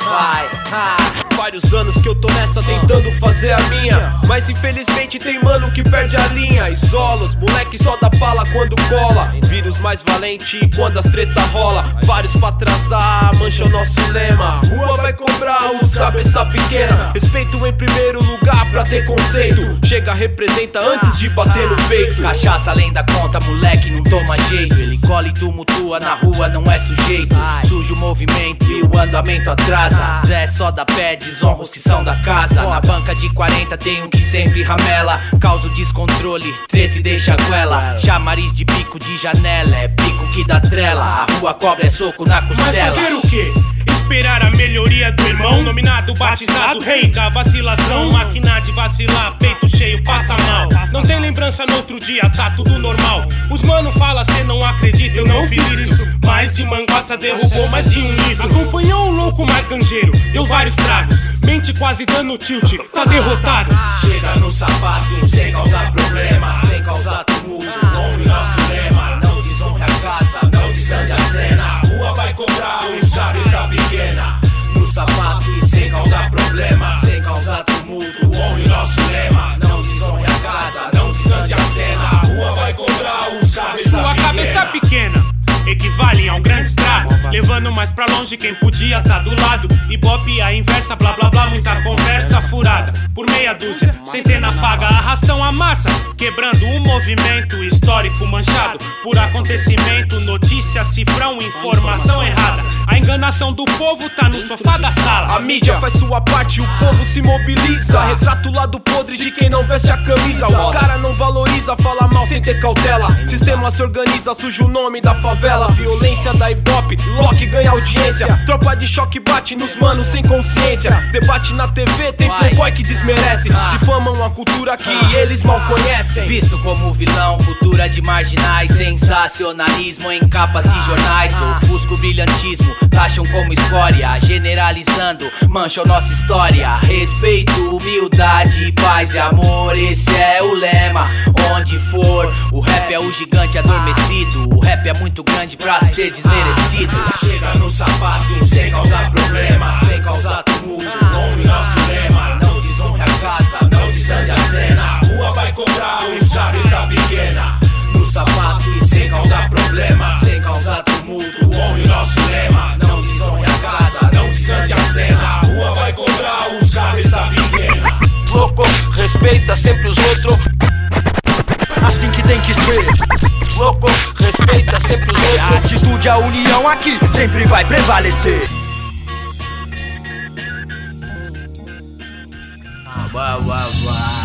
vai. Vários anos que eu tô nessa tentando fazer a minha, mas infelizmente tem mano que perde a linha. Isolos, moleque só dá bala quando cola. Vírus mais valente quando as treta rola. Vários pra atrasar, mancha o nosso lema. Rua vai cobrar os cabeça pequena. Respeito em primeiro lugar pra ter conceito. Chega, representa antes de bater no peito. Cachaça além da conta, moleque não toma jeito. Ele cola e tumultua, na rua não é sujeito. Suja o movimento e o andamento atrasa. Zé só dá pé, desonra os que são da casa. Na banca de 40 tem um que sempre ramela. Causa o descontrole, treta e deixa goela. Chamariz de bico de janela, é bico que dá trela. A rua cobra é soco na costela. Mas fazer o quê? Esperar a melhoria do irmão, nominado, batizado, rei da vacilação. Máquina de vacilar, peito cheio, passa mal. Não tem lembrança no outro dia, tá tudo normal. Os mano fala, cê não acredita, eu não fiz isso. Mais de manguaça derrubou mais de um litro. Acompanhou o louco mais ganjeiro, deu vários tragos. Mente quase dando tilt, tá derrotado. Chega no sapato, sem causar problema, sem causar tumulto, honre nosso lema. Não desonre a casa, não desande a cena. A rua vai cobrar uns cabeça pequena. No sapato e sem causar problema, sem causar tumulto, honre nosso lema. Não desonre a casa, não desande a cena. A rua vai cobrar uns cabeça pequena. Sua cabeça pequena equivalem a um grande estrago, levando mais pra longe quem podia tá do lado. Ibope a inversa, blá blá blá, muita conversa furada. Por meia dúzia, centena paga, arrastam a massa, quebrando o movimento histórico manchado por acontecimento, notícia, cifrão, informação errada. A enganação do povo tá no sofá da sala. A mídia faz sua parte e o povo se mobiliza. Retrata o lado podre de quem não veste a camisa. Os cara não valoriza, fala mal sem ter cautela. Sistema se organiza, suja o nome da favela. Violência da Ibope, Loki ganha audiência. Tropa de choque bate nos manos sem consciência. Debate na TV, tem playboy que desmerece. Difamam a cultura que eles mal conhecem. Visto como vilão, cultura de marginais. Sensacionalismo em capas de jornais. Ofusco brilhantismo, taxam como escória. Generalizando, mancham nossa história. Respeito, humildade, paz e amor, esse é o lema. Onde for, o rap é o gigante adormecido. O rap é muito grande pra ser desmerecido. Chega no sapato e sem causar problema, sem causar tumulto, honre nosso lema. Não desonre a casa, não desande a cena. A rua vai cobrar uns cabeça pequena. No sapato e sem causar problema, sem causar tumulto, honre nosso lema. Não desonre a casa, não desande a cena. A rua vai cobrar uns cabeça pequena. Louco, respeita sempre os outros. Assim que tem que ser. Louco, respeita sempre os outros. A atitude, a união aqui sempre vai prevalecer. Uau, uau, uau.